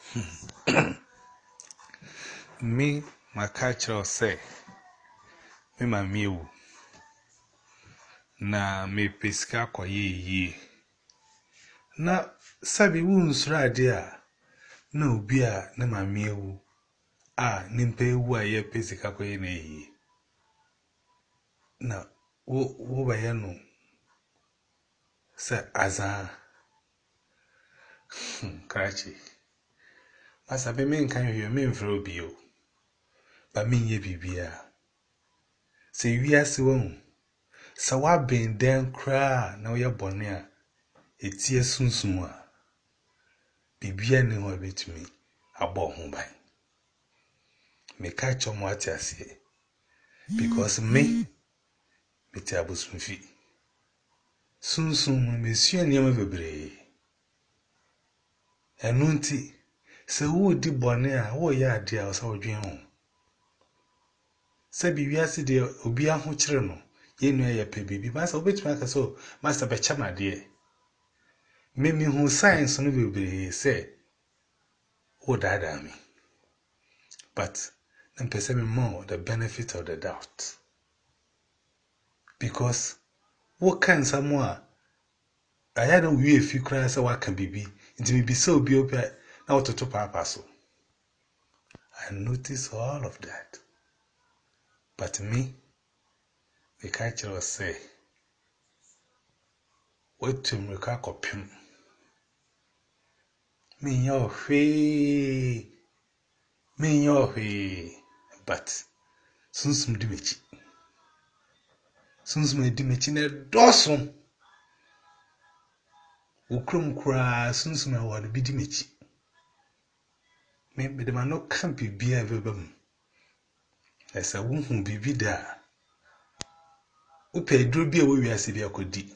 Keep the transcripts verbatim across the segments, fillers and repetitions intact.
Me, my culture say, me my mew. Na me pesca kwa ye ye. Na sabi wounds radia. No beer, na my mew. Ah, nimpe wa ye pesca kwa ye ye. Na wo wo bayano. Sa azan. Krachi. Masa be men kan you men fro bio. Ba men ye bibia. Se wiase won. Sa wa ben den kra na ye bone a etie sunsun a bibia ne ho betumi abo ho ban. Me ka chomo atiase because me me ti abosunfi. Sunsun me sua niam bebre. Enu nti se wo di bone a wo ya ade a so dwen ho. Se biwiase de obi aho kire no ye nu ya pe bibi ba so betumi aka so master be chama de. Me me hu science no bebre se wo dada me. But then perceive more the benefit of the doubt. Because what can someone I had a way if you cry so what can be be it may be so be open now to papa so. I notice all of that. But me, the catcher will say, what to make a copy? Me your way, me your way, but soon some dimage. Soon some dimage in a dozen. Ukrum cry, soon some I want to be dimage. Maybe the man no can't be beer verbum. As a woman be be there. Upe drew be away as if you could di.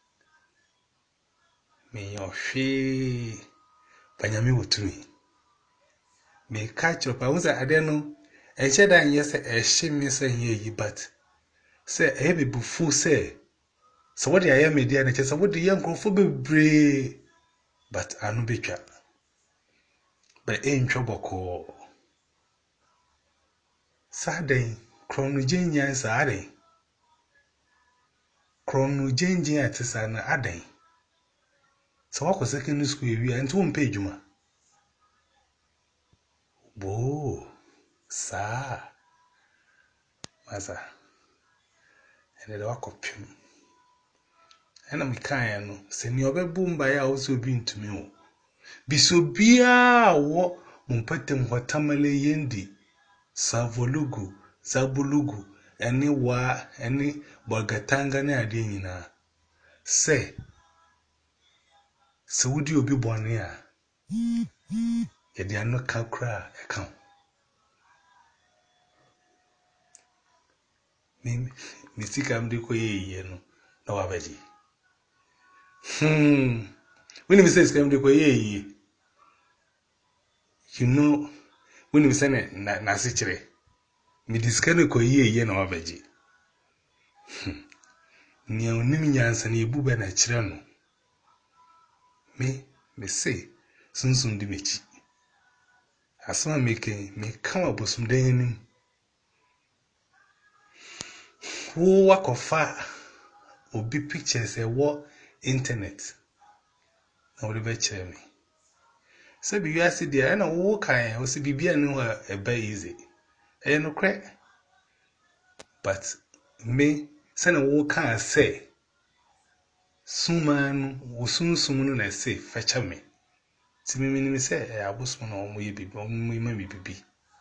May your fee Panyami would me. May catch up. I was I don't know. And said I yes, a shame me saying ye, but say a heavy buffoo say. So what I am, my dear, and just what the young girl be brave. But I no be trap. But ain't trouble call. Saturday, chronogenia is a day. Chronogenia at Sana Aday. So what was secondary school we and one page ma. Bo sa Maza and the walk of him. And I'm kind no send your boom by also been to me. Be so be a what mumpatem what tamale yendi Savolugu, Zabulugu, any wa any Bolgatanga ne adinina. Say, so would you be born here? Yet they are not calcra account. Me, Mistika am de quay, no abaji. Hmm. When you say scam de quay, you know, when you send it, Nasichre, me discern quay, ye no abaji. Hmm. Near Nimians and ye boob and a chirano. Me, me say, soon soon dimich. As one making me come up with some day. Who walk of far or be pictures a war internet. Now, the better me. So, be you ask the I know walk I was be be a new a bay easy. I no crack. But me send a walk I say. Soon man will soon soon I say, fetch me. See me, me say, I was one or we be born, we may be be.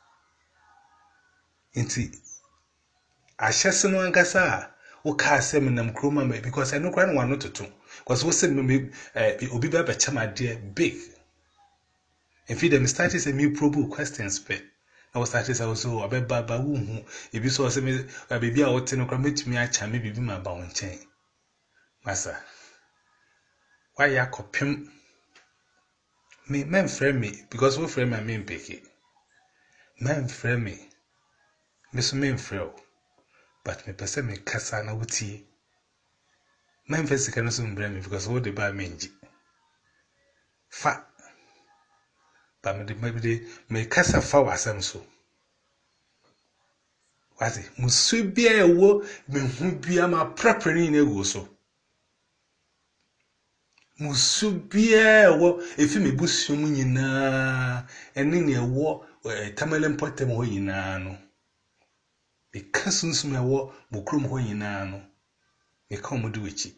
Inti I shall no ankasa. O car seminam chroma because I know grand one not to two. Because what's it me obi ba chama dear big. And feed them started a new probo questions pet. I was started also a bed baba woo. If you saw some a baby out in a commit to me, I can maybe be my bound chain. Massa, why ya copim me men frame me because we frame my main picky. Men frame me, Miss Men frail, but me person me cassana wuti. Men face can soon blame me because all the bar mangy. Fa. but me maybe me kasa fa wasam so wati musu bia ewo me hu bia ma prepare ni ego so musu bia ewo efi me busu mu nyina ene ne ewo tamale mpotem ho nyina no me kasunsu me ewo mokrum ho nyina no me ka omudu wechi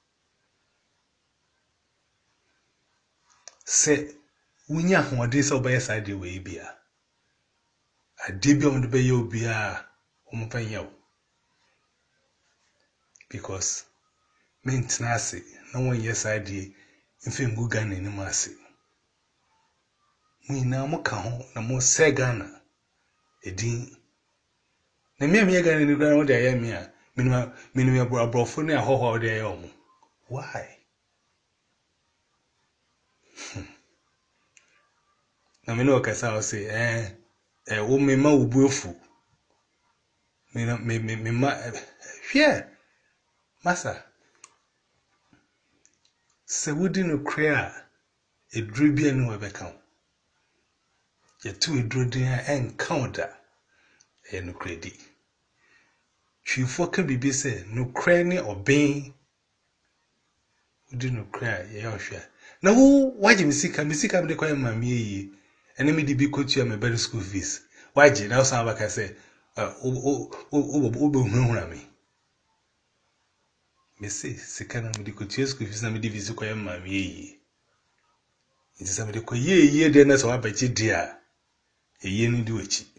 se wunya hoɔden sɛ wobɛyɛ saa de wei bia ade bia wo de bɛyɛ obi a ompa yaw because mentena ase na wonyɛ saa de mfe ngu Ghana ni mu ase muina mo ka ho na mo sɛ Ghana edin na me me Ghana ni Ghana wo de ayɛ me a minima minima abrofo ne ahoho wo de ayɛ omo why na me no kasa o say eh eh wo me ma obuefu me me me ma hwe masa se wodi no kre a eduru bia no webeka ye tu eduru din a encounter e no kredi hwifo ka bibi se no kre ne oben wodi no kre a ye hwehwe na wo waje misika misika me de kwa ma me yi ene me di bi kotua me better school fees waje na so abaka say o o o o be hunhura me me say sika na me di kotua school fees na me di visi kwa ma me yi nti sa me de kwa ye ye de na so abaji dia eye ni di wachi